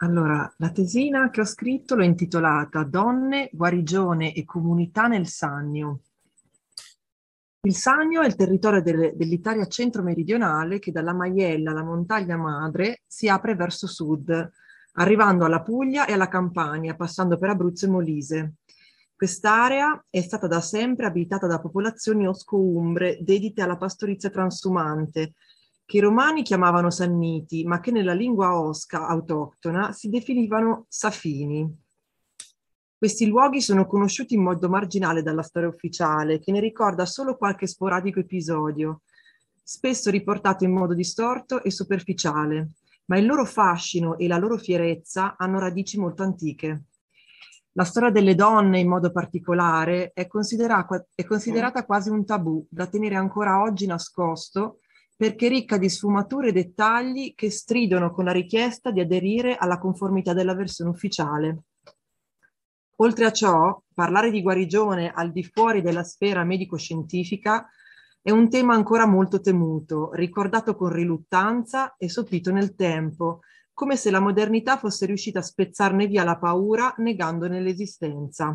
Allora, la tesina che ho scritto l'ho intitolata Donne, guarigione e comunità nel Sannio. Il Sannio è il territorio dell'Italia centro-meridionale che dalla Maiella, la montagna madre, si apre verso sud, arrivando alla Puglia e alla Campania, passando per Abruzzo e Molise. Quest'area è stata da sempre abitata da popolazioni osco-umbre dedite alla pastorizia transumante, che i romani chiamavano Sanniti, ma che nella lingua osca autoctona si definivano Safini. Questi luoghi sono conosciuti in modo marginale dalla storia ufficiale, che ne ricorda solo qualche sporadico episodio, spesso riportato in modo distorto e superficiale, ma il loro fascino e la loro fierezza hanno radici molto antiche. La storia delle donne, in modo particolare, è considerata quasi un tabù da tenere ancora oggi nascosto perché ricca di sfumature e dettagli che stridono con la richiesta di aderire alla conformità della versione ufficiale. Oltre a ciò, parlare di guarigione al di fuori della sfera medico-scientifica è un tema ancora molto temuto, ricordato con riluttanza e sopito nel tempo, come se la modernità fosse riuscita a spezzarne via la paura negandone l'esistenza.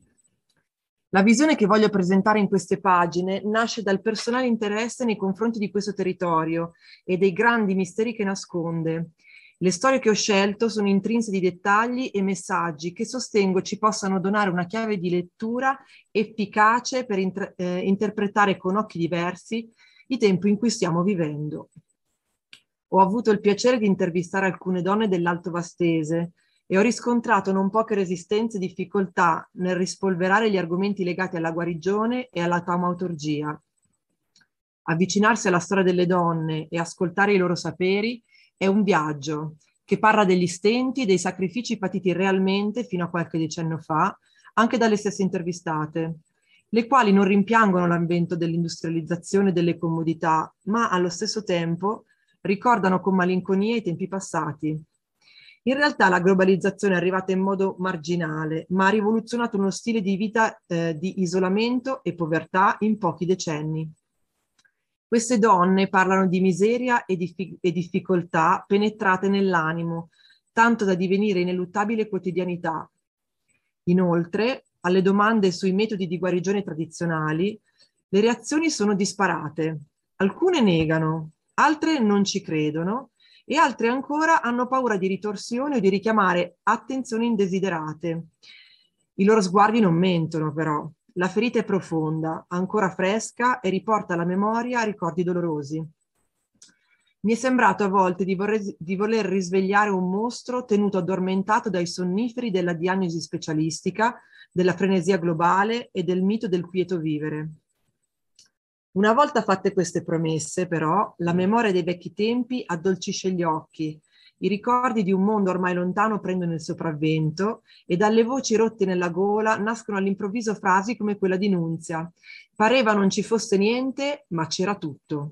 La visione che voglio presentare in queste pagine nasce dal personale interesse nei confronti di questo territorio e dei grandi misteri che nasconde. Le storie che ho scelto sono intrinse di dettagli e messaggi che sostengo ci possano donare una chiave di lettura efficace per interpretare con occhi diversi i tempi in cui stiamo vivendo. Ho avuto il piacere di intervistare alcune donne dell'Alto Vastese e ho riscontrato non poche resistenze e difficoltà nel rispolverare gli argomenti legati alla guarigione e alla taumaturgia. Avvicinarsi alla storia delle donne e ascoltare i loro saperi è un viaggio che parla degli stenti e dei sacrifici patiti realmente fino a qualche decennio fa, anche dalle stesse intervistate, le quali non rimpiangono l'avvento dell'industrializzazione e delle comodità, ma allo stesso tempo ricordano con malinconia i tempi passati. In realtà la globalizzazione è arrivata in modo marginale, ma ha rivoluzionato uno stile di vita di isolamento e povertà in pochi decenni. Queste donne parlano di miseria e difficoltà penetrate nell'animo, tanto da divenire ineluttabile quotidianità. Inoltre, alle domande sui metodi di guarigione tradizionali, le reazioni sono disparate. Alcune negano, altre non ci credono e altre ancora hanno paura di ritorsioni o di richiamare attenzioni indesiderate. I loro sguardi non mentono, però. La ferita è profonda, ancora fresca e riporta alla memoria ricordi dolorosi. Mi è sembrato a volte di voler risvegliare un mostro tenuto addormentato dai sonniferi della diagnosi specialistica, della frenesia globale e del mito del quieto vivere. Una volta fatte queste promesse, però, la memoria dei vecchi tempi addolcisce gli occhi. I ricordi di un mondo ormai lontano prendono il sopravvento e dalle voci rotte nella gola nascono all'improvviso frasi come quella di Nunzia. Pareva non ci fosse niente, ma c'era tutto.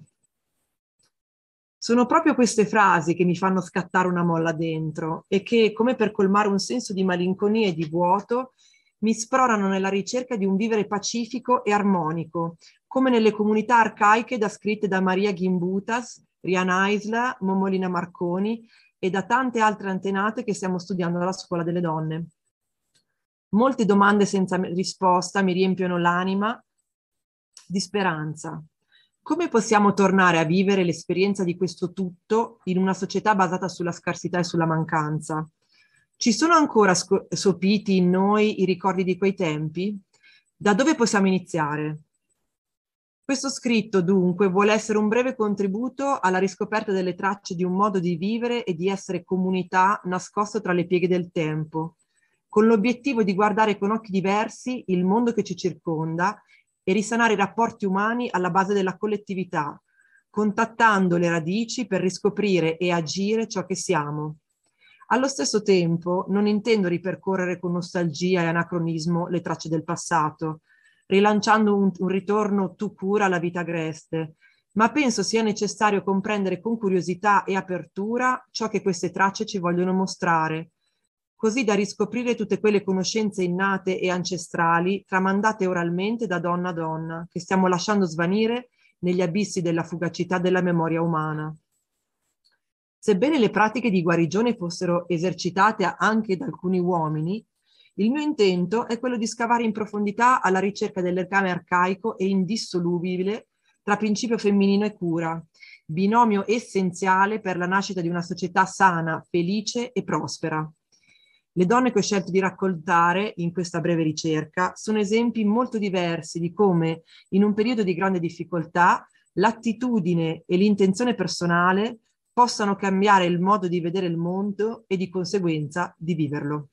Sono proprio queste frasi che mi fanno scattare una molla dentro e che, come per colmare un senso di malinconia e di vuoto, mi spronano nella ricerca di un vivere pacifico e armonico, come nelle comunità arcaiche descritte da Maria Gimbutas, Riana Isla, Momolina Marconi e da tante altre antenate che stiamo studiando alla Scuola delle Donne. Molte domande senza risposta mi riempiono l'anima di speranza. Come possiamo tornare a vivere l'esperienza di questo tutto in una società basata sulla scarsità e sulla mancanza? Ci sono ancora sopiti in noi i ricordi di quei tempi? Da dove possiamo iniziare? Questo scritto, dunque, vuole essere un breve contributo alla riscoperta delle tracce di un modo di vivere e di essere comunità nascosto tra le pieghe del tempo, con l'obiettivo di guardare con occhi diversi il mondo che ci circonda e risanare i rapporti umani alla base della collettività, contattando le radici per riscoprire e agire ciò che siamo. Allo stesso tempo non intendo ripercorrere con nostalgia e anacronismo le tracce del passato, rilanciando un ritorno tout court alla vita agreste, ma penso sia necessario comprendere con curiosità e apertura ciò che queste tracce ci vogliono mostrare, così da riscoprire tutte quelle conoscenze innate e ancestrali tramandate oralmente da donna a donna, che stiamo lasciando svanire negli abissi della fugacità della memoria umana. Sebbene le pratiche di guarigione fossero esercitate anche da alcuni uomini, il mio intento è quello di scavare in profondità alla ricerca del legame arcaico e indissolubile tra principio femminino e cura, binomio essenziale per la nascita di una società sana, felice e prospera. Le donne che ho scelto di raccontare in questa breve ricerca sono esempi molto diversi di come, in un periodo di grande difficoltà, l'attitudine e l'intenzione personale possano cambiare il modo di vedere il mondo e di conseguenza di viverlo.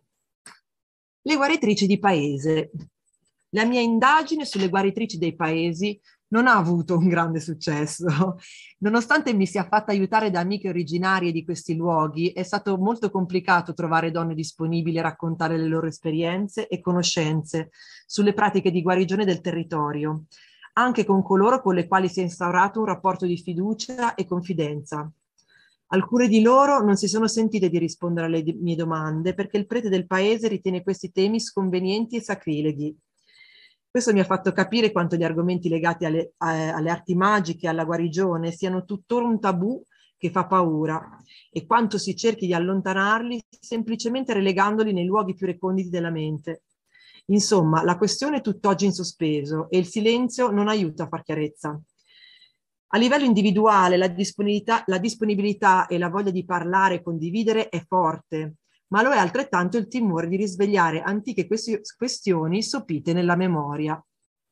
Le guaritrici di paese. La mia indagine sulle guaritrici dei paesi non ha avuto un grande successo. Nonostante mi sia fatta aiutare da amiche originarie di questi luoghi, è stato molto complicato trovare donne disponibili a raccontare le loro esperienze e conoscenze sulle pratiche di guarigione del territorio, anche con coloro con le quali si è instaurato un rapporto di fiducia e confidenza. Alcune di loro non si sono sentite di rispondere alle mie domande perché il prete del paese ritiene questi temi sconvenienti e sacrileghi. Questo mi ha fatto capire quanto gli argomenti legati alle arti magiche e alla guarigione siano tuttora un tabù che fa paura e quanto si cerchi di allontanarli semplicemente relegandoli nei luoghi più reconditi della mente. Insomma, la questione è tutt'oggi in sospeso e il silenzio non aiuta a far chiarezza. A livello individuale la disponibilità e la voglia di parlare e condividere è forte, ma lo è altrettanto il timore di risvegliare antiche questioni sopite nella memoria.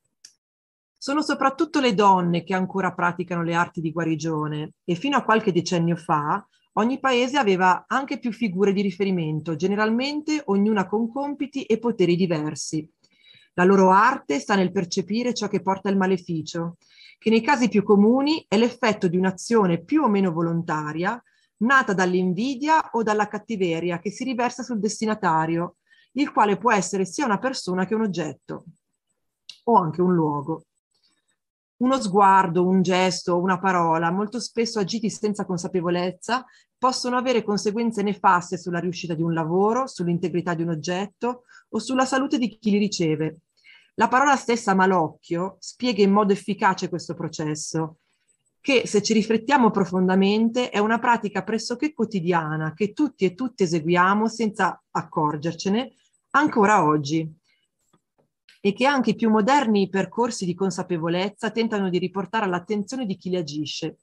Sono soprattutto le donne che ancora praticano le arti di guarigione e fino a qualche decennio fa ogni paese aveva anche più figure di riferimento, generalmente ognuna con compiti e poteri diversi. La loro arte sta nel percepire ciò che porta il maleficio, che nei casi più comuni è l'effetto di un'azione più o meno volontaria, nata dall'invidia o dalla cattiveria che si riversa sul destinatario, il quale può essere sia una persona che un oggetto, o anche un luogo. Uno sguardo, un gesto, una parola, molto spesso agiti senza consapevolezza, possono avere conseguenze nefaste sulla riuscita di un lavoro, sull'integrità di un oggetto o sulla salute di chi li riceve. La parola stessa malocchio spiega in modo efficace questo processo, che se ci riflettiamo profondamente è una pratica pressoché quotidiana che tutti e tutte eseguiamo senza accorgercene ancora oggi e che anche i più moderni percorsi di consapevolezza tentano di riportare all'attenzione di chi li agisce.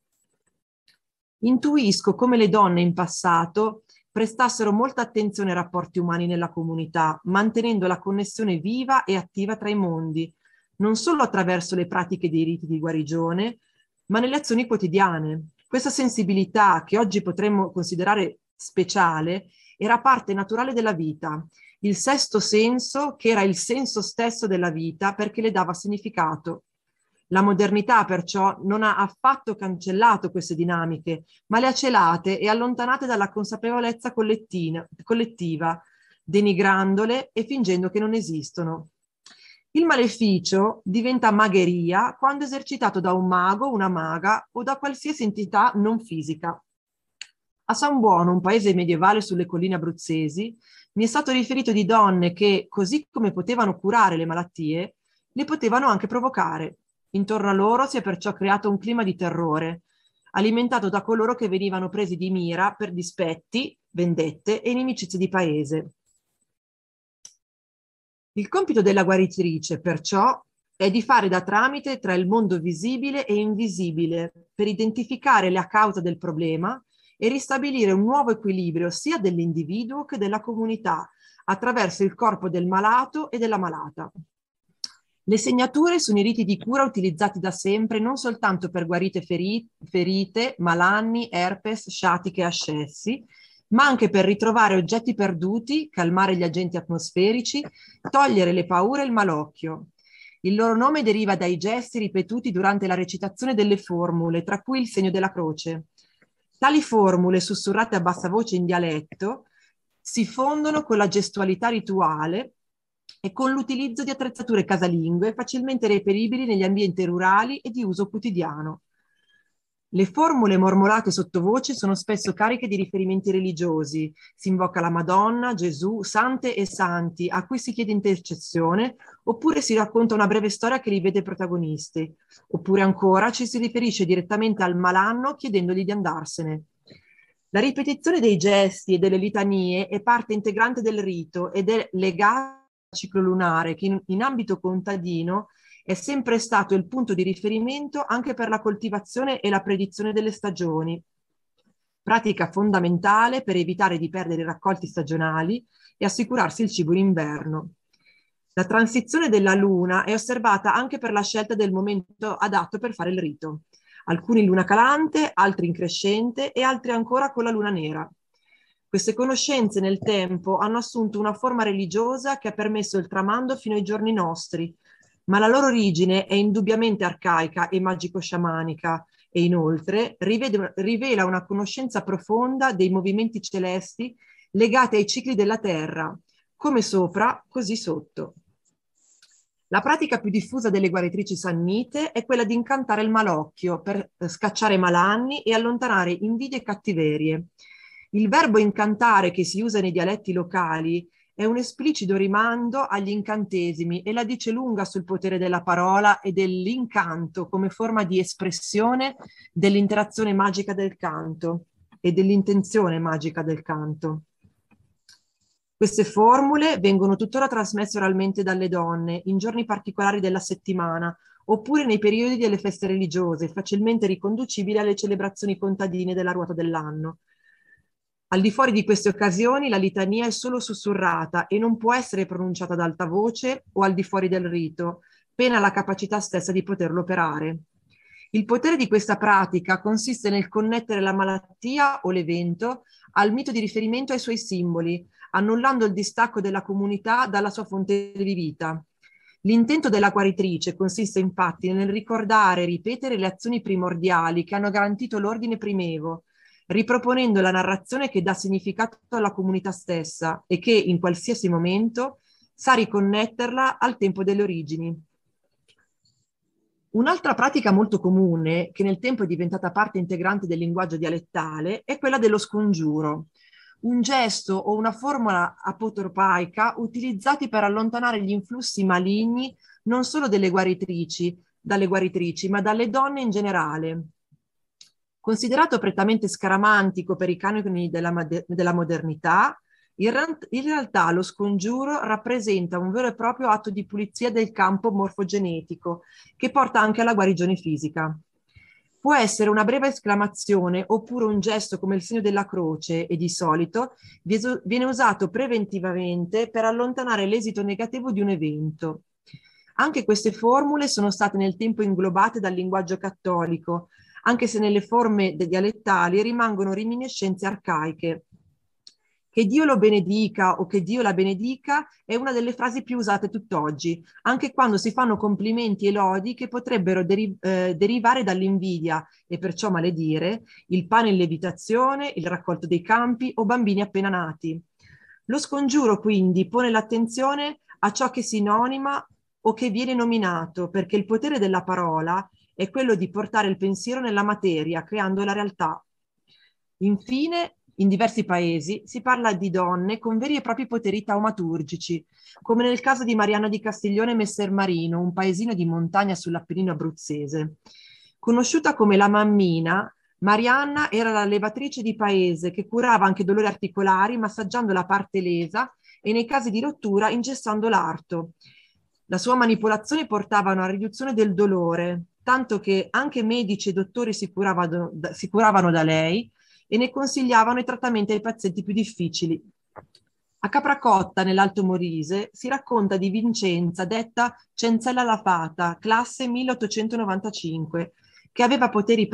Intuisco come le donne in passato prestassero molta attenzione ai rapporti umani nella comunità, mantenendo la connessione viva e attiva tra i mondi, non solo attraverso le pratiche dei riti di guarigione, ma nelle azioni quotidiane. Questa sensibilità, che oggi potremmo considerare speciale, era parte naturale della vita, il sesto senso che era il senso stesso della vita perché le dava significato. La modernità perciò non ha affatto cancellato queste dinamiche, ma le ha celate e allontanate dalla consapevolezza collettiva, denigrandole e fingendo che non esistono. Il maleficio diventa magheria quando esercitato da un mago, una maga o da qualsiasi entità non fisica. A San Buono, un paese medievale sulle colline abruzzesi, mi è stato riferito di donne che, così come potevano curare le malattie, le potevano anche provocare. Intorno a loro si è perciò creato un clima di terrore, alimentato da coloro che venivano presi di mira per dispetti, vendette e inimicizie di paese. Il compito della guaritrice, perciò, è di fare da tramite tra il mondo visibile e invisibile per identificare la causa del problema e ristabilire un nuovo equilibrio sia dell'individuo che della comunità attraverso il corpo del malato e della malata. Le segnature sono i riti di cura utilizzati da sempre non soltanto per guarire ferite, malanni, herpes, sciatiche e ascessi, ma anche per ritrovare oggetti perduti, calmare gli agenti atmosferici, togliere le paure e il malocchio. Il loro nome deriva dai gesti ripetuti durante la recitazione delle formule, tra cui il segno della croce. Tali formule, sussurrate a bassa voce in dialetto, si fondono con la gestualità rituale e con l'utilizzo di attrezzature casalinghe facilmente reperibili negli ambienti rurali e di uso quotidiano. Le formule mormorate sottovoce sono spesso cariche di riferimenti religiosi. Si invoca la Madonna, Gesù, sante e santi a cui si chiede intercessione, oppure si racconta una breve storia che li vede protagonisti, oppure ancora ci si riferisce direttamente al malanno chiedendogli di andarsene. La ripetizione dei gesti e delle litanie è parte integrante del rito ed è legata al ciclo lunare che in ambito contadino è sempre stato il punto di riferimento anche per la coltivazione e la predizione delle stagioni, pratica fondamentale per evitare di perdere i raccolti stagionali e assicurarsi il cibo in inverno. La transizione della luna è osservata anche per la scelta del momento adatto per fare il rito. Alcuni in luna calante, altri in crescente e altri ancora con la luna nera. Queste conoscenze nel tempo hanno assunto una forma religiosa che ha permesso il tramando fino ai giorni nostri, ma la loro origine è indubbiamente arcaica e magico-sciamanica e inoltre rivela una conoscenza profonda dei movimenti celesti legati ai cicli della Terra, come sopra, così sotto. La pratica più diffusa delle guaritrici sannite è quella di incantare il malocchio per scacciare malanni e allontanare invidie e cattiverie. Il verbo incantare che si usa nei dialetti locali è un esplicito rimando agli incantesimi e la dice lunga sul potere della parola e dell'incanto come forma di espressione dell'interazione magica del canto e dell'intenzione magica del canto. Queste formule vengono tuttora trasmesse oralmente dalle donne in giorni particolari della settimana oppure nei periodi delle feste religiose, facilmente riconducibili alle celebrazioni contadine della ruota dell'anno. Al di fuori di queste occasioni la litania è solo sussurrata e non può essere pronunciata ad alta voce o al di fuori del rito, pena la capacità stessa di poterlo operare. Il potere di questa pratica consiste nel connettere la malattia o l'evento al mito di riferimento e ai suoi simboli, annullando il distacco della comunità dalla sua fonte di vita. L'intento della guaritrice consiste infatti nel ricordare e ripetere le azioni primordiali che hanno garantito l'ordine primevo, riproponendo la narrazione che dà significato alla comunità stessa e che in qualsiasi momento sa riconnetterla al tempo delle origini. Un'altra pratica molto comune, che nel tempo è diventata parte integrante del linguaggio dialettale, è quella dello scongiuro, un gesto o una formula apotropaica utilizzati per allontanare gli influssi maligni non solo dalle guaritrici, ma dalle donne in generale. Considerato prettamente scaramantico per i canoni della modernità, in realtà lo scongiuro rappresenta un vero e proprio atto di pulizia del campo morfogenetico che porta anche alla guarigione fisica. Può essere una breve esclamazione oppure un gesto come il segno della croce e di solito viene usato preventivamente per allontanare l'esito negativo di un evento. Anche queste formule sono state nel tempo inglobate dal linguaggio cattolico, anche se nelle forme dialettali rimangono reminiscenze arcaiche. Che Dio lo benedica o che Dio la benedica è una delle frasi più usate tutt'oggi, anche quando si fanno complimenti e lodi che potrebbero derivare dall'invidia e perciò maledire il pane in lievitazione, il raccolto dei campi o bambini appena nati. Lo scongiuro quindi pone l'attenzione a ciò che è sinonima o che viene nominato, perché il potere della parola è quello di portare il pensiero nella materia, creando la realtà. Infine, in diversi paesi si parla di donne con veri e propri poteri taumaturgici, come nel caso di Marianna di Castiglione e Messer Marino, un paesino di montagna sull'Appennino abruzzese. Conosciuta come la mammina, Marianna era la levatrice di paese che curava anche dolori articolari massaggiando la parte lesa e nei casi di rottura ingessando l'arto. La sua manipolazione portava a una riduzione del dolore, tanto che anche medici e dottori si curavano da lei e ne consigliavano i trattamenti ai pazienti più difficili. A Capracotta, nell'Alto Molise, si racconta di Vincenza, detta Cenzella la Fata, classe 1895, che aveva poteri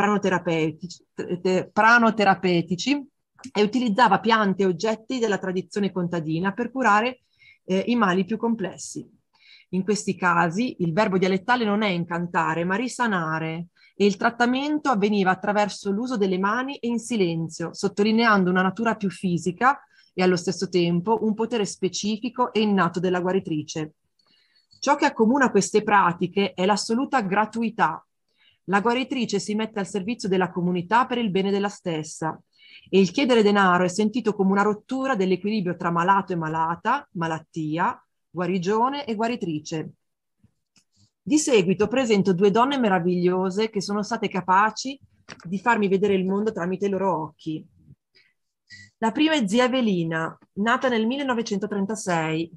pranoterapeutici e utilizzava piante e oggetti della tradizione contadina per curare i mali più complessi. In questi casi il verbo dialettale non è incantare, ma risanare, e il trattamento avveniva attraverso l'uso delle mani e in silenzio, sottolineando una natura più fisica e allo stesso tempo un potere specifico e innato della guaritrice. Ciò che accomuna queste pratiche è l'assoluta gratuità. La guaritrice si mette al servizio della comunità per il bene della stessa e il chiedere denaro è sentito come una rottura dell'equilibrio tra malato e malata, malattia, guarigione e guaritrice. Di seguito presento due donne meravigliose che sono state capaci di farmi vedere il mondo tramite i loro occhi. La prima è zia Evelina, nata nel 1936.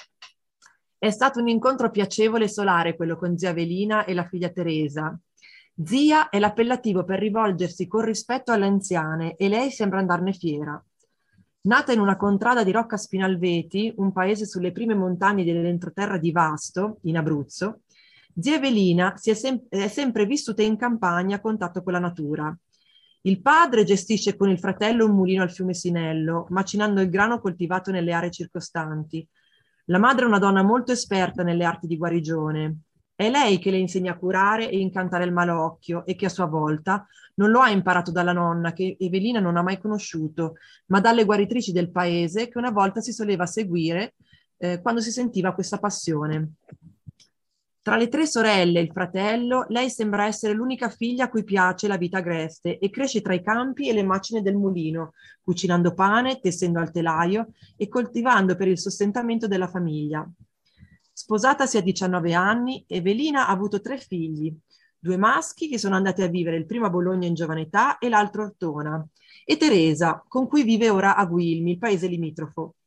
È stato un incontro piacevole e solare quello con zia Evelina e la figlia Teresa. Zia è l'appellativo per rivolgersi con rispetto alle anziane e lei sembra andarne fiera. Nata in una contrada di Rocca Spinalveti, un paese sulle prime montagne dell'entroterra di Vasto, in Abruzzo, zia Evelina è sempre vissuta in campagna a contatto con la natura. Il padre gestisce con il fratello un mulino al fiume Sinello, macinando il grano coltivato nelle aree circostanti. La madre è una donna molto esperta nelle arti di guarigione. È lei che le insegna a curare e incantare il malocchio e che a sua volta non lo ha imparato dalla nonna che Evelina non ha mai conosciuto, ma dalle guaritrici del paese che una volta si soleva seguire quando si sentiva questa passione. Tra le tre sorelle e il fratello, lei sembra essere l'unica figlia a cui piace la vita agreste e cresce tra i campi e le macine del mulino, cucinando pane, tessendo al telaio e coltivando per il sostentamento della famiglia. Sposatasi a 19 anni, Evelina ha avuto 3 figli, 2 maschi che sono andati a vivere il primo a Bologna in giovane età e l'altro a Ortona, e Teresa, con cui vive ora a Guilmi, il paese limitrofo.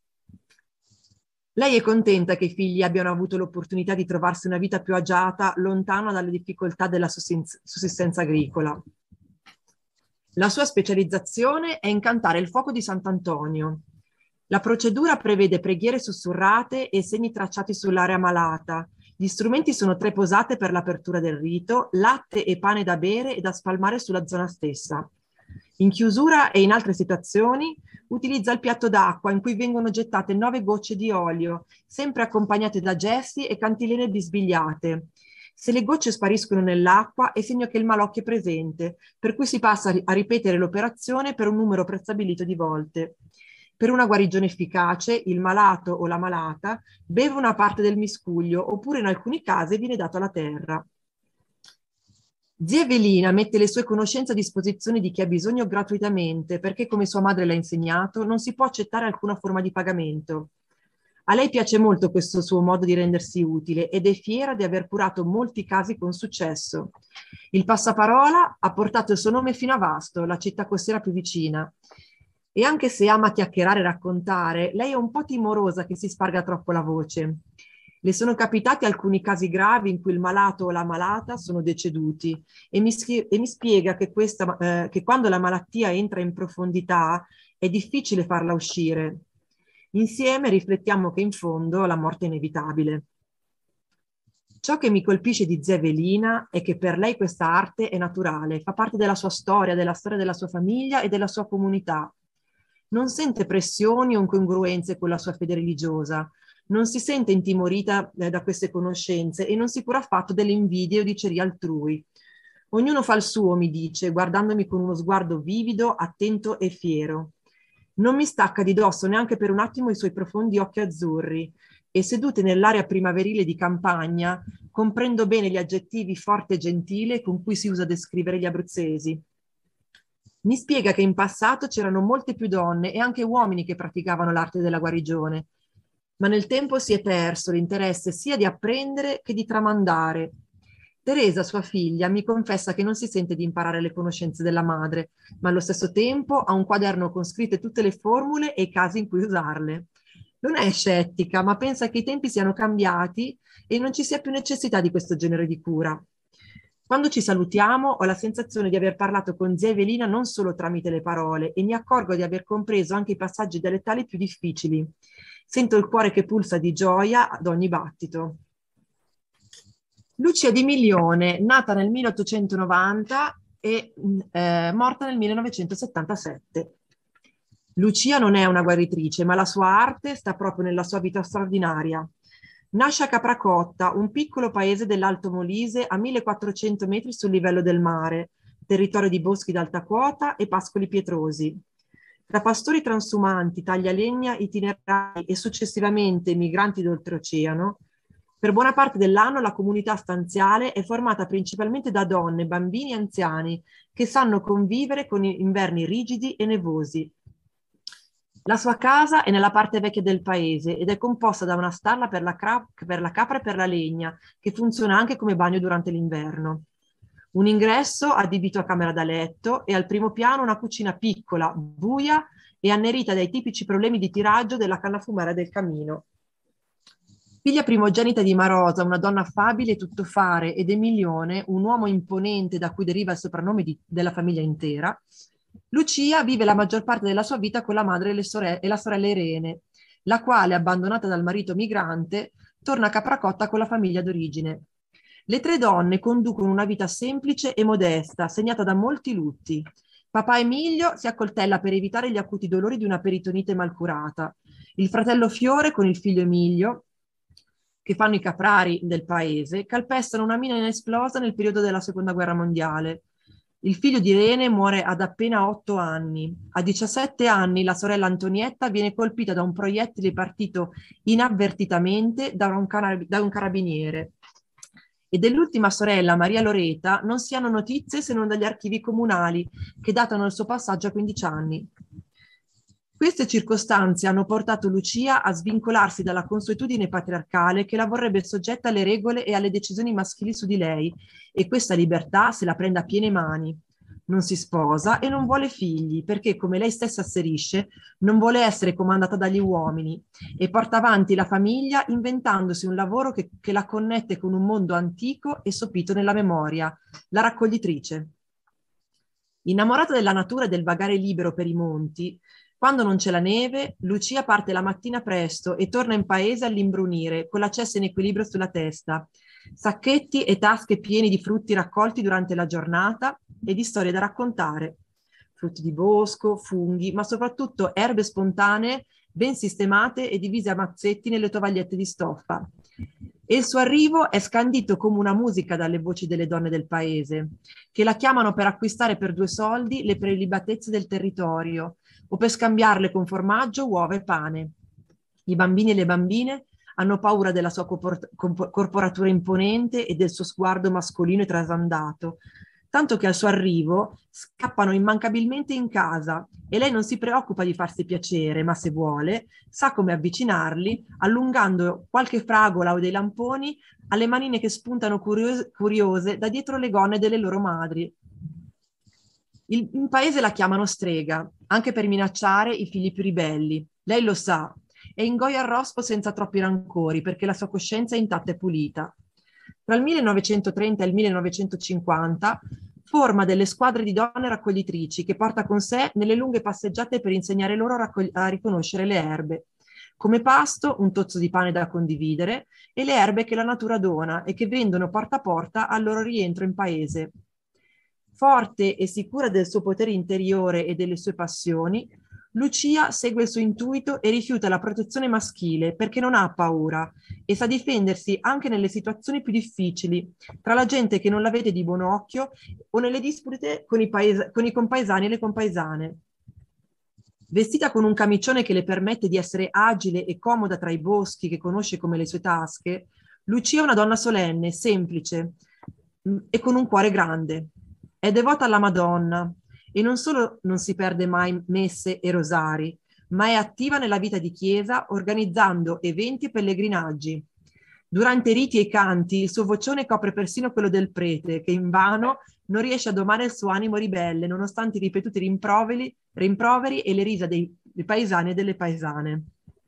Lei è contenta che i figli abbiano avuto l'opportunità di trovarsi una vita più agiata, lontana dalle difficoltà della sussistenza agricola. La sua specializzazione è incantare il fuoco di Sant'Antonio. La procedura prevede preghiere sussurrate e segni tracciati sull'area malata. Gli strumenti sono 3 posate per l'apertura del rito, latte e pane da bere e da spalmare sulla zona stessa. In chiusura e in altre situazioni utilizza il piatto d'acqua in cui vengono gettate 9 gocce di olio, sempre accompagnate da gesti e cantilene bisbigliate. Se le gocce spariscono nell'acqua è segno che il malocchio è presente, per cui si passa a ripetere l'operazione per un numero prestabilito di volte. Per una guarigione efficace, il malato o la malata beve una parte del miscuglio, oppure in alcuni casi viene dato alla terra. Zia Evelina mette le sue conoscenze a disposizione di chi ha bisogno gratuitamente, perché, come sua madre l'ha insegnato, non si può accettare alcuna forma di pagamento. A lei piace molto questo suo modo di rendersi utile ed è fiera di aver curato molti casi con successo. Il passaparola ha portato il suo nome fino a Vasto, la città costiera più vicina. E anche se ama chiacchierare e raccontare, lei è un po' timorosa che si sparga troppo la voce. Le sono capitati alcuni casi gravi in cui il malato o la malata sono deceduti e mi spiega che quando la malattia entra in profondità è difficile farla uscire. Insieme riflettiamo che in fondo la morte è inevitabile. Ciò che mi colpisce di zia Evelina è che per lei questa arte è naturale, fa parte della sua storia della sua famiglia e della sua comunità. Non sente pressioni o incongruenze con la sua fede religiosa, non si sente intimorita da queste conoscenze e non si cura affatto delle invidie o dicerie altrui. Ognuno fa il suo, mi dice, guardandomi con uno sguardo vivido, attento e fiero. Non mi stacca di dosso neanche per un attimo i suoi profondi occhi azzurri e sedute nell'aria primaverile di campagna comprendo bene gli aggettivi forte e gentile con cui si usa a descrivere gli abruzzesi. Mi spiega che in passato c'erano molte più donne e anche uomini che praticavano l'arte della guarigione, ma nel tempo si è perso l'interesse sia di apprendere che di tramandare. Teresa, sua figlia, mi confessa che non si sente di imparare le conoscenze della madre, ma allo stesso tempo ha un quaderno con scritte tutte le formule e i casi in cui usarle. Non è scettica, ma pensa che i tempi siano cambiati e non ci sia più necessità di questo genere di cura. Quando ci salutiamo ho la sensazione di aver parlato con zia Evelina non solo tramite le parole e mi accorgo di aver compreso anche i passaggi dialettali più difficili. Sento il cuore che pulsa di gioia ad ogni battito. Lucia Di Milione, nata nel 1890 e morta nel 1977. Lucia non è una guaritrice, ma la sua arte sta proprio nella sua vita straordinaria. Nasce a Capracotta, un piccolo paese dell'Alto Molise a 1400 metri sul livello del mare, territorio di boschi d'alta quota e pascoli pietrosi. Tra pastori transumanti, taglialegna itineranti e successivamente migranti d'oltreoceano, per buona parte dell'anno la comunità stanziale è formata principalmente da donne, bambini e anziani che sanno convivere con inverni rigidi e nevosi. La sua casa è nella parte vecchia del paese ed è composta da una stalla per la capra e per la legna, che funziona anche come bagno durante l'inverno. Un ingresso adibito a camera da letto e al primo piano una cucina piccola, buia e annerita dai tipici problemi di tiraggio della canafumera del camino. Figlia primogenita di Marosa, una donna affabile e tuttofare, ed Emilione, un uomo imponente da cui deriva il soprannome della famiglia intera, Lucia vive la maggior parte della sua vita con la madre e la sorella Irene, la quale, abbandonata dal marito migrante, torna a Capracotta con la famiglia d'origine. Le tre donne conducono una vita semplice e modesta, segnata da molti lutti. Papà Emilio si accoltella per evitare gli acuti dolori di una peritonite malcurata. Il fratello Fiore, con il figlio Emilio, che fanno i caprari del paese, calpestano una mina inesplosa nel periodo della Seconda Guerra Mondiale. Il figlio di Irene muore ad appena 8 anni. A 17 anni la sorella Antonietta viene colpita da un proiettile partito inavvertitamente da un carabiniere. E dell'ultima sorella, Maria Loreta, non si hanno notizie se non dagli archivi comunali, che datano il suo passaggio a 15 anni. Queste circostanze hanno portato Lucia a svincolarsi dalla consuetudine patriarcale che la vorrebbe soggetta alle regole e alle decisioni maschili su di lei, e questa libertà se la prende a piene mani. Non si sposa e non vuole figli, perché, come lei stessa asserisce, non vuole essere comandata dagli uomini, e porta avanti la famiglia inventandosi un lavoro che la connette con un mondo antico e sopito nella memoria, la raccoglitrice. Innamorata della natura e del vagare libero per i monti, quando non c'è la neve, Lucia parte la mattina presto e torna in paese all'imbrunire, con la cesta in equilibrio sulla testa, sacchetti e tasche pieni di frutti raccolti durante la giornata e di storie da raccontare. Frutti di bosco, funghi, ma soprattutto erbe spontanee ben sistemate e divise a mazzetti nelle tovagliette di stoffa. E il suo arrivo è scandito come una musica dalle voci delle donne del paese, che la chiamano per acquistare per 2 soldi le prelibatezze del territorio, o per scambiarle con formaggio, uova e pane. I bambini e le bambine hanno paura della sua corporatura imponente e del suo sguardo mascolino e trasandato, tanto che al suo arrivo scappano immancabilmente in casa e lei non si preoccupa di farsi piacere, ma se vuole sa come avvicinarli, allungando qualche fragola o dei lamponi alle manine che spuntano curiose da dietro le gonne delle loro madri. In paese la chiamano strega, anche per minacciare i figli più ribelli. Lei lo sa e ingoia il rospo senza troppi rancori, perché la sua coscienza è intatta e pulita. Tra il 1930 e il 1950 forma delle squadre di donne raccoglitrici che porta con sé nelle lunghe passeggiate per insegnare loro a riconoscere le erbe. Come pasto, un tozzo di pane da condividere e le erbe che la natura dona e che vendono porta a porta al loro rientro in paese. Forte e sicura del suo potere interiore e delle sue passioni, Lucia segue il suo intuito e rifiuta la protezione maschile perché non ha paura e sa difendersi anche nelle situazioni più difficili, tra la gente che non la vede di buon occhio o nelle dispute con i compaesani e le compaesane. Vestita con un camicione che le permette di essere agile e comoda tra i boschi che conosce come le sue tasche, Lucia è una donna solenne, semplice e con un cuore grande. È devota alla Madonna e non solo non si perde mai messe e rosari, ma è attiva nella vita di chiesa organizzando eventi e pellegrinaggi. Durante i riti e i canti il suo vocione copre persino quello del prete, che invano non riesce a domare il suo animo ribelle, nonostante i ripetuti rimproveri e le risa dei paesani e delle paesane.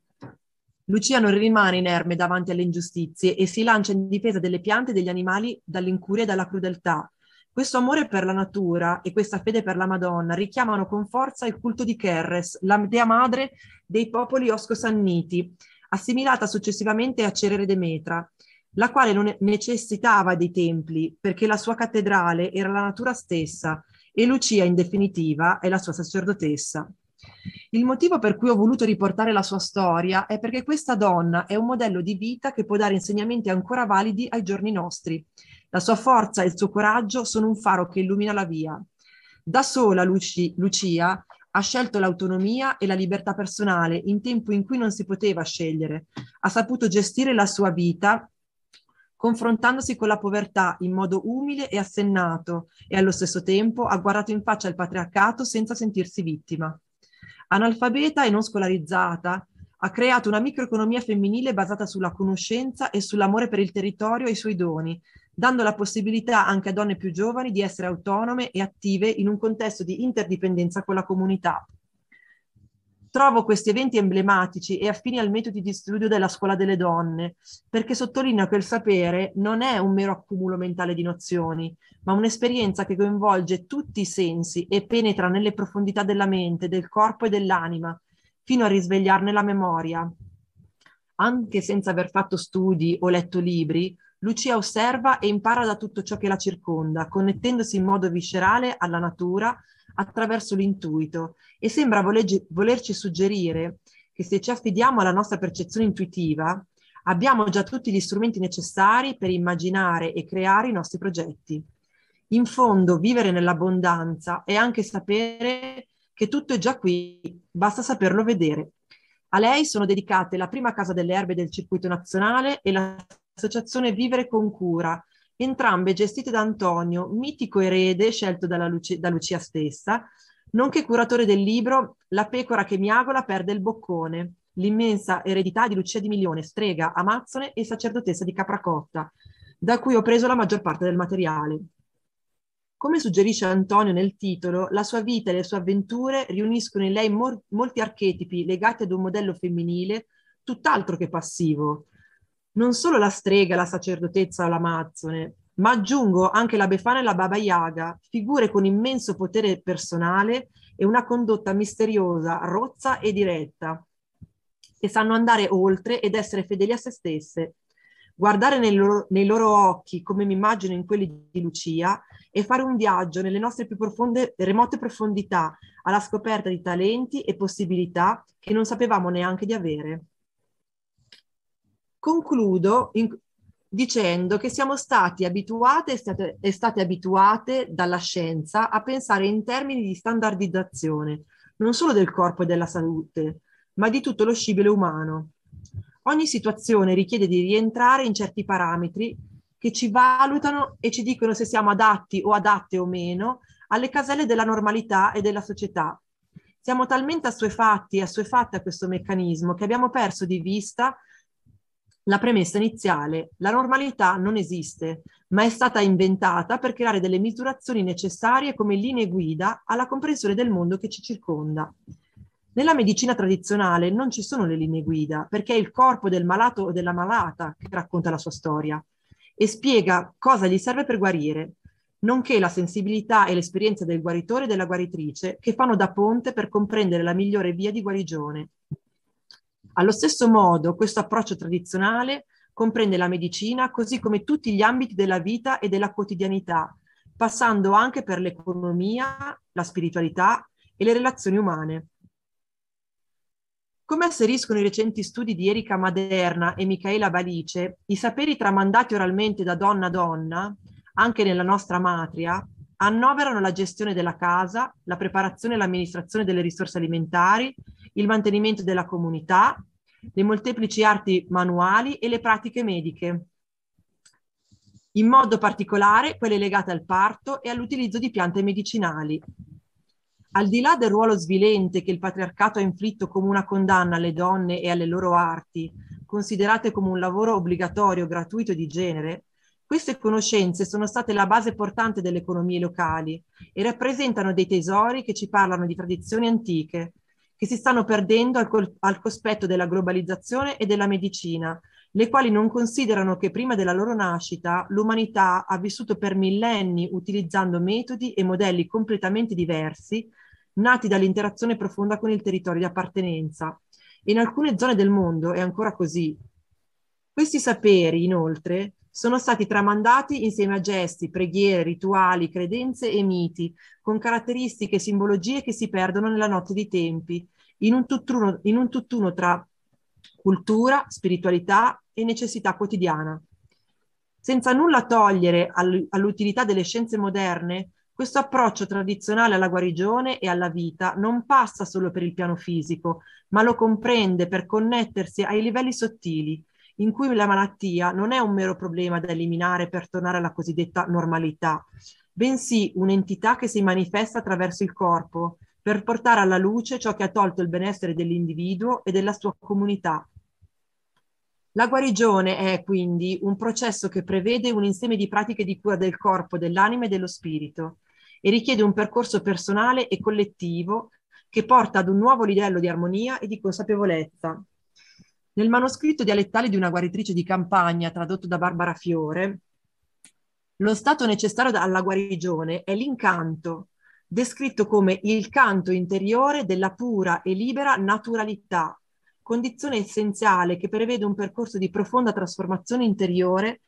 Lucia non rimane inerme davanti alle ingiustizie e si lancia in difesa delle piante e degli animali dall'incuria e dalla crudeltà. Questo amore per la natura e questa fede per la Madonna richiamano con forza il culto di Kerres, la dea madre dei popoli osco-sanniti, assimilata successivamente a Cerere Demetra, la quale non necessitava dei templi perché la sua cattedrale era la natura stessa e Lucia, in definitiva, è la sua sacerdotessa. Il motivo per cui ho voluto riportare la sua storia è perché questa donna è un modello di vita che può dare insegnamenti ancora validi ai giorni nostri. La sua forza e il suo coraggio sono un faro che illumina la via. Da sola Lucia ha scelto l'autonomia e la libertà personale in tempo in cui non si poteva scegliere. Ha saputo gestire la sua vita confrontandosi con la povertà in modo umile e assennato e allo stesso tempo ha guardato in faccia il patriarcato senza sentirsi vittima. Analfabeta e non scolarizzata, ha creato una microeconomia femminile basata sulla conoscenza e sull'amore per il territorio e i suoi doni, dando la possibilità anche a donne più giovani di essere autonome e attive in un contesto di interdipendenza con la comunità. Trovo questi eventi emblematici e affini al metodo di studio della scuola delle donne, perché sottolineo che il sapere non è un mero accumulo mentale di nozioni, ma un'esperienza che coinvolge tutti i sensi e penetra nelle profondità della mente, del corpo e dell'anima, fino a risvegliarne la memoria. Anche senza aver fatto studi o letto libri, Lucia osserva e impara da tutto ciò che la circonda, connettendosi in modo viscerale alla natura attraverso l'intuito, e sembra volerci suggerire che se ci affidiamo alla nostra percezione intuitiva, abbiamo già tutti gli strumenti necessari per immaginare e creare i nostri progetti. In fondo, vivere nell'abbondanza è anche sapere che tutto è già qui, basta saperlo vedere. A lei sono dedicate la prima Casa delle Erbe del circuito nazionale e l'associazione Vivere con Cura, entrambe gestite da Antonio, mitico erede scelto da Lucia stessa, nonché curatore del libro La pecora che miagola perde il boccone, l'immensa eredità di Lucia di Milione, strega, amazzone e sacerdotessa di Capracotta, da cui ho preso la maggior parte del materiale. Come suggerisce Antonio nel titolo, la sua vita e le sue avventure riuniscono in lei molti archetipi legati ad un modello femminile tutt'altro che passivo. Non solo la strega, la sacerdotessa o l'amazzone, ma aggiungo anche la Befana e la Baba Yaga, figure con immenso potere personale e una condotta misteriosa, rozza e diretta, che sanno andare oltre ed essere fedeli a se stesse. Guardare nei loro occhi, come mi immagino in quelli di Lucia, e fare un viaggio nelle nostre più profonde, remote profondità, alla scoperta di talenti e possibilità che non sapevamo neanche di avere. Concludo dicendo che siamo stati abituate e state abituate dalla scienza a pensare in termini di standardizzazione, non solo del corpo e della salute, ma di tutto lo scibile umano. Ogni situazione richiede di rientrare in certi parametri che ci valutano e ci dicono se siamo adatti o adatte o meno alle caselle della normalità e della società. Siamo talmente assuefatti e assuefatte a questo meccanismo che abbiamo perso di vista la premessa iniziale: la normalità non esiste, ma è stata inventata per creare delle misurazioni necessarie come linee guida alla comprensione del mondo che ci circonda. Nella medicina tradizionale non ci sono le linee guida, perché è il corpo del malato o della malata che racconta la sua storia e spiega cosa gli serve per guarire, nonché la sensibilità e l'esperienza del guaritore e della guaritrice che fanno da ponte per comprendere la migliore via di guarigione. Allo stesso modo, questo approccio tradizionale comprende la medicina così come tutti gli ambiti della vita e della quotidianità, passando anche per l'economia, la spiritualità e le relazioni umane. Come asseriscono i recenti studi di Erika Maderna e Michaela Balice, i saperi tramandati oralmente da donna a donna, anche nella nostra matria, annoverano la gestione della casa, la preparazione e l'amministrazione delle risorse alimentari, il mantenimento della comunità, le molteplici arti manuali e le pratiche mediche, in modo particolare quelle legate al parto e all'utilizzo di piante medicinali. Al di là del ruolo svilente che il patriarcato ha inflitto come una condanna alle donne e alle loro arti, considerate come un lavoro obbligatorio, gratuito e di genere, queste conoscenze sono state la base portante delle economie locali e rappresentano dei tesori che ci parlano di tradizioni antiche, che si stanno perdendo al cospetto della globalizzazione e della medicina, le quali non considerano che prima della loro nascita l'umanità ha vissuto per millenni utilizzando metodi e modelli completamente diversi, nati dall'interazione profonda con il territorio di appartenenza. In alcune zone del mondo è ancora così. Questi saperi, inoltre, sono stati tramandati insieme a gesti, preghiere, rituali, credenze e miti, con caratteristiche e simbologie che si perdono nella notte dei tempi, in un tutt'uno tra cultura, spiritualità e necessità quotidiana. Senza nulla togliere all'utilità delle scienze moderne, questo approccio tradizionale alla guarigione e alla vita non passa solo per il piano fisico, ma lo comprende per connettersi ai livelli sottili, in cui la malattia non è un mero problema da eliminare per tornare alla cosiddetta normalità, bensì un'entità che si manifesta attraverso il corpo, per portare alla luce ciò che ha tolto il benessere dell'individuo e della sua comunità. La guarigione è quindi un processo che prevede un insieme di pratiche di cura del corpo, dell'anima e dello spirito e richiede un percorso personale e collettivo che porta ad un nuovo livello di armonia e di consapevolezza. Nel manoscritto dialettale di una guaritrice di campagna, tradotto da Barbara Fiore, lo stato necessario alla guarigione è l'incanto, descritto come il canto interiore della pura e libera naturalità, condizione essenziale che prevede un percorso di profonda trasformazione interiore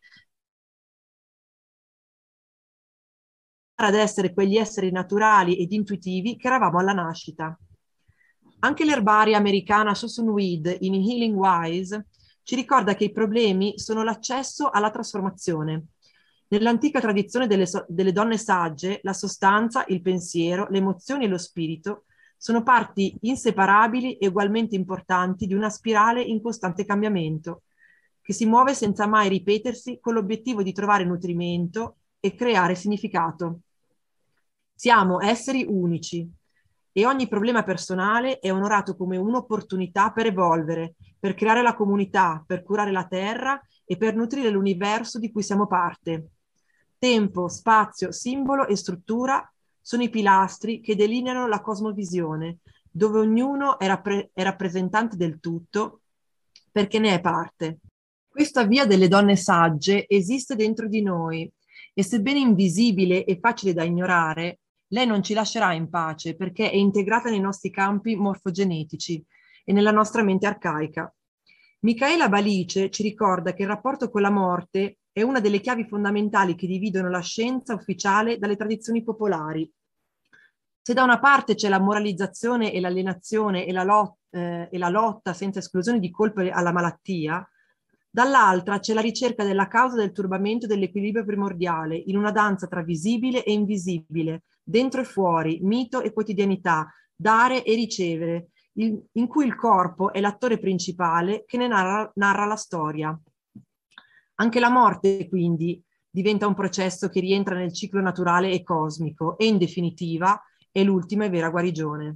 ad essere quegli esseri naturali ed intuitivi che eravamo alla nascita. Anche l'erbaria americana Susan Weed in Healing Wise ci ricorda che i problemi sono l'accesso alla trasformazione. Nell'antica tradizione delle donne sagge, la sostanza, il pensiero, le emozioni e lo spirito sono parti inseparabili e ugualmente importanti di una spirale in costante cambiamento, che si muove senza mai ripetersi con l'obiettivo di trovare nutrimento e creare significato. Siamo esseri unici e ogni problema personale è onorato come un'opportunità per evolvere, per creare la comunità, per curare la terra e per nutrire l'universo di cui siamo parte. Tempo, spazio, simbolo e struttura sono i pilastri che delineano la cosmovisione, dove ognuno è rappresentante del tutto perché ne è parte. Questa via delle donne sagge esiste dentro di noi e sebbene invisibile e facile da ignorare, lei non ci lascerà in pace perché è integrata nei nostri campi morfogenetici e nella nostra mente arcaica. Micaela Balice ci ricorda che il rapporto con la morte è una delle chiavi fondamentali che dividono la scienza ufficiale dalle tradizioni popolari. Se da una parte c'è la moralizzazione e l'alienazione e la lotta senza esclusione di colpe alla malattia, dall'altra c'è la ricerca della causa del turbamento dell'equilibrio primordiale in una danza tra visibile e invisibile, dentro e fuori, mito e quotidianità, dare e ricevere, in cui il corpo è l'attore principale che ne narra la storia. Anche la morte, quindi, diventa un processo che rientra nel ciclo naturale e cosmico e, in definitiva, è l'ultima e vera guarigione.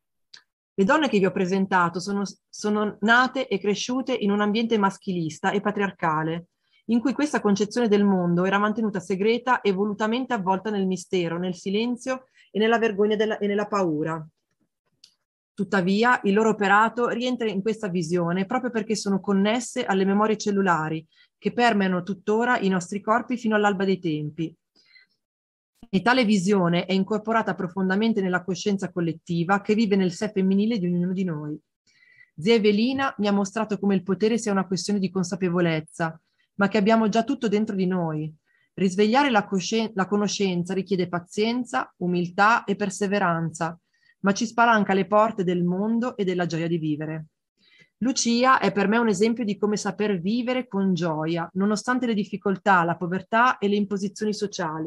Le donne che vi ho presentato sono nate e cresciute in un ambiente maschilista e patriarcale, in cui questa concezione del mondo era mantenuta segreta e volutamente avvolta nel mistero, nel silenzio e nella vergogna e nella paura. Tuttavia, il loro operato rientra in questa visione proprio perché sono connesse alle memorie cellulari che permeano tuttora i nostri corpi fino all'alba dei tempi. E tale visione è incorporata profondamente nella coscienza collettiva che vive nel sé femminile di ognuno di noi. Zia Evelina mi ha mostrato come il potere sia una questione di consapevolezza, ma che abbiamo già tutto dentro di noi. Risvegliare la conoscenza richiede pazienza, umiltà e perseveranza, ma ci spalanca le porte del mondo e della gioia di vivere. Lucia è per me un esempio di come saper vivere con gioia, nonostante le difficoltà, la povertà e le imposizioni sociali.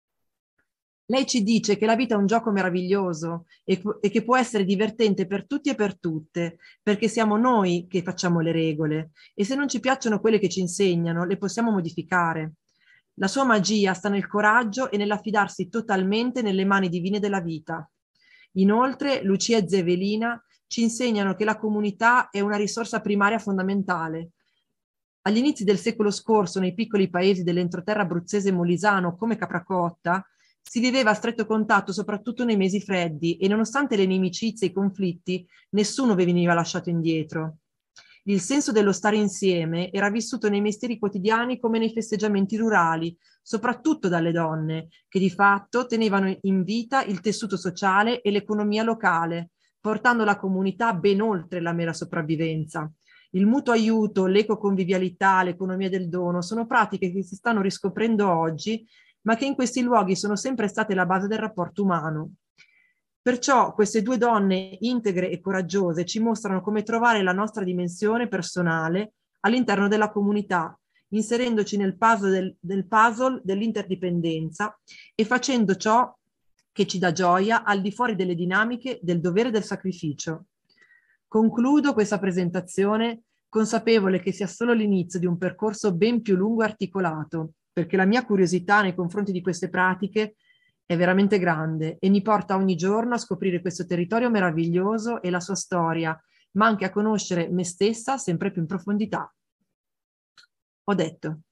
Lei ci dice che la vita è un gioco meraviglioso e che può essere divertente per tutti e per tutte, perché siamo noi che facciamo le regole e se non ci piacciono quelle che ci insegnano, le possiamo modificare. La sua magia sta nel coraggio e nell'affidarsi totalmente nelle mani divine della vita. Inoltre, Lucia e Zevelina ci insegnano che la comunità è una risorsa primaria fondamentale. Agli inizi del secolo scorso, nei piccoli paesi dell'entroterra abruzzese e molisano come Capracotta, si viveva a stretto contatto soprattutto nei mesi freddi e nonostante le inimicizie e i conflitti, nessuno veniva lasciato indietro. Il senso dello stare insieme era vissuto nei mestieri quotidiani come nei festeggiamenti rurali, soprattutto dalle donne, che di fatto tenevano in vita il tessuto sociale e l'economia locale, portando la comunità ben oltre la mera sopravvivenza. Il mutuo aiuto, l'ecoconvivialità, l'economia del dono sono pratiche che si stanno riscoprendo oggi, ma che in questi luoghi sono sempre state la base del rapporto umano. Perciò queste due donne integre e coraggiose ci mostrano come trovare la nostra dimensione personale all'interno della comunità, inserendoci nel puzzle dell'interdipendenza e facendo ciò che ci dà gioia al di fuori delle dinamiche del dovere e del sacrificio. Concludo questa presentazione consapevole che sia solo l'inizio di un percorso ben più lungo e articolato, perché la mia curiosità nei confronti di queste pratiche è veramente grande e mi porta ogni giorno a scoprire questo territorio meraviglioso e la sua storia, ma anche a conoscere me stessa sempre più in profondità. Ho detto.